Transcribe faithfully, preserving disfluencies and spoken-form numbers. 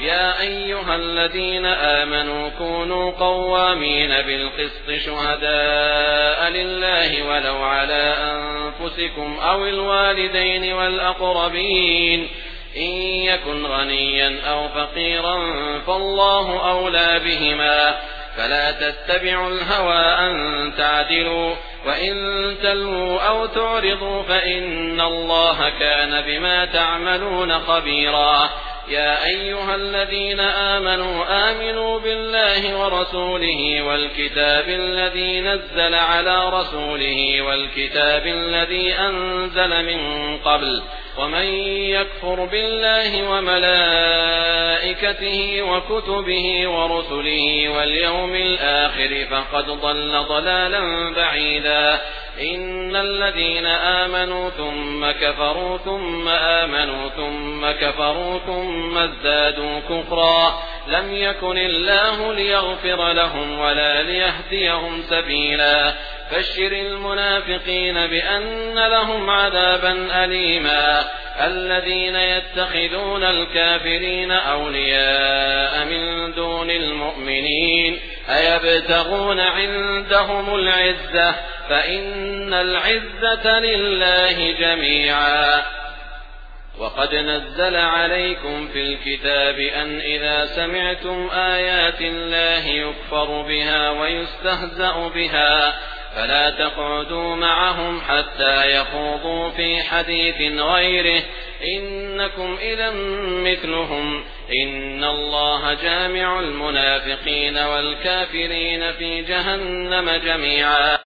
يا أيها الذين آمنوا كونوا قوامين بالقسط شهداء لله ولو على أنفسكم أو الوالدين والأقربين إن يكن غنيا أو فقيرا فالله أولى بهما فلا تتبعوا الهوى أن تعدلوا وإن تلووا أو تعرضوا فإن الله كان بما تعملون خبيرا. يا أيها الذين آمنوا آمنوا بالله ورسوله والكتاب الذي نزل على رسوله والكتاب الذي أنزل من قبل ومن يكفر بالله وملائكته وكتبه ورسله واليوم الآخر فقد ضل ضلالا بعيدا. إن الذين آمنوا ثم كفروا ثم آمنوا ثم كفروا ثم ازدادوا كفرا لم يكن الله ليغفر لهم ولا ليهديهم سبيلا. بشر المنافقين بأن لهم عذابا أليما. الذين يتخذون الكافرين أولياء من دون المؤمنين أيبتغون عندهم العزة فإن العزة لله جميعا. وقد نزل عليكم في الكتاب أن إذا سمعتم آيات الله يكفر بها ويستهزأ بها فلا تقعدوا معهم حتى يخوضوا في حديث غيره إنكم إذا مثلهم إن الله جامع المنافقين والكافرين في جهنم جميعا.